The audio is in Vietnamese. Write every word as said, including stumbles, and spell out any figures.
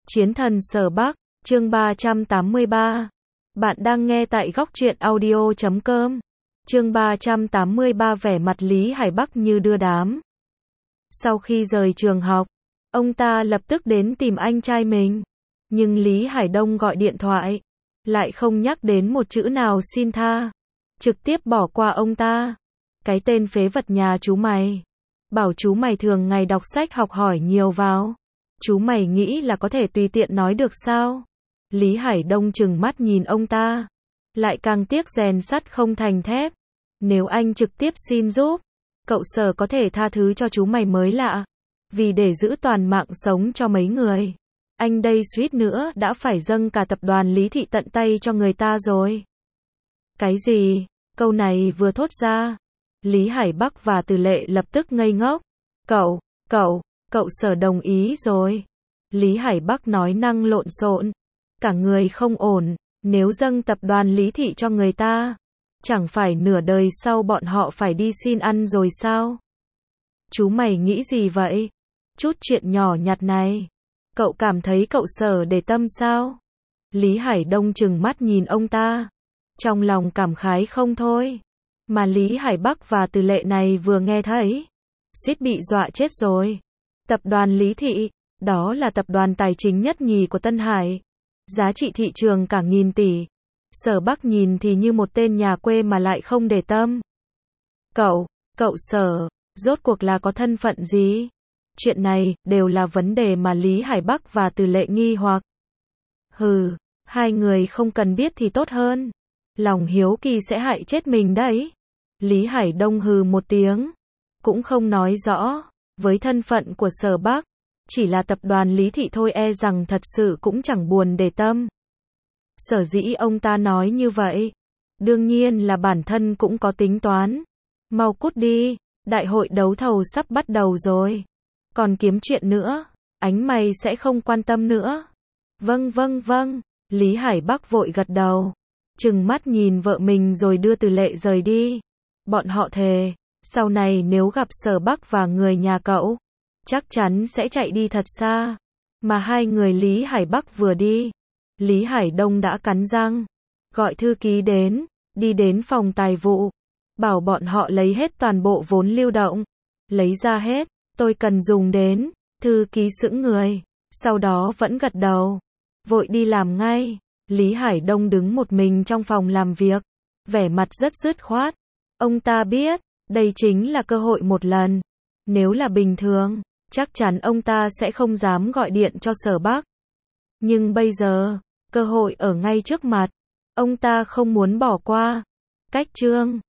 Chiến thần Sở Bắc, chương ba trăm tám mươi ba. Bạn đang nghe tại góc truyện audio chấm com. Chương ba trăm tám mươi ba. Vẻ mặt Lý Hải Bắc như đưa đám. Sau khi rời trường học, ông ta lập tức đến tìm anh trai mình. Nhưng Lý Hải Đông gọi điện thoại, lại không nhắc đến một chữ nào xin tha. Trực tiếp bỏ qua ông ta. Cái tên phế vật nhà chú mày. Bảo chú mày thường ngày đọc sách học hỏi nhiều vào. Chú mày nghĩ là có thể tùy tiện nói được sao? Lý Hải Đông trừng mắt nhìn ông ta. Lại càng tiếc rèn sắt không thành thép. Nếu anh trực tiếp xin giúp, cậu Sở có thể tha thứ cho chú mày mới lạ. Vì để giữ toàn mạng sống cho mấy người, anh đây suýt nữa đã phải dâng cả tập đoàn Lý Thị tận tay cho người ta rồi. Cái gì? Câu này vừa thốt ra, Lý Hải Bắc và Từ Lệ lập tức ngây ngốc. Cậu, cậu, cậu Sở đồng ý rồi. Lý Hải Bắc nói năng lộn xộn. Cả người không ổn, nếu dâng tập đoàn Lý Thị cho người ta, chẳng phải nửa đời sau bọn họ phải đi xin ăn rồi sao? Chú mày nghĩ gì vậy? Chút chuyện nhỏ nhặt này, cậu cảm thấy cậu Sở để tâm sao? Lý Hải Đông trừng mắt nhìn ông ta, trong lòng cảm khái không thôi. Mà Lý Hải Bắc và Từ Lệ này vừa nghe thấy, suýt bị dọa chết rồi. Tập đoàn Lý Thị, đó là tập đoàn tài chính nhất nhì của Tân Hải. Giá trị thị trường cả nghìn tỷ. Sở Bắc nhìn thì như một tên nhà quê mà lại không để tâm. Cậu, cậu Sở, rốt cuộc là có thân phận gì? Chuyện này, đều là vấn đề mà Lý Hải Bắc và Từ Lệ nghi hoặc. Hừ, hai người không cần biết thì tốt hơn. Lòng hiếu kỳ sẽ hại chết mình đấy. Lý Hải Đông hừ một tiếng, cũng không nói rõ. Với thân phận của Sở Bắc, chỉ là tập đoàn Lý Thị thôi e rằng thật sự cũng chẳng buồn để tâm. Sở dĩ ông ta nói như vậy, đương nhiên là bản thân cũng có tính toán. Mau cút đi, đại hội đấu thầu sắp bắt đầu rồi. Còn kiếm chuyện nữa, ánh mày sẽ không quan tâm nữa. Vâng vâng vâng, Lý Hải Bắc vội gật đầu, trừng mắt nhìn vợ mình rồi đưa Từ Lệ rời đi. Bọn họ thề, sau này nếu gặp Sở Bắc và người nhà cậu, chắc chắn sẽ chạy đi thật xa. Mà hai người Lý Hải Bắc vừa đi, Lý Hải Đông đã cắn răng, gọi thư ký đến, đi đến phòng tài vụ, bảo bọn họ lấy hết toàn bộ vốn lưu động. Lấy ra hết, tôi cần dùng đến. Thư ký sững người, sau đó vẫn gật đầu, vội đi làm ngay. Lý Hải Đông đứng một mình trong phòng làm việc, vẻ mặt rất dứt khoát. Ông ta biết, đây chính là cơ hội một lần. Nếu là bình thường, chắc chắn ông ta sẽ không dám gọi điện cho Sở Bắc. Nhưng bây giờ, cơ hội ở ngay trước mặt, ông ta không muốn bỏ qua. Cách chương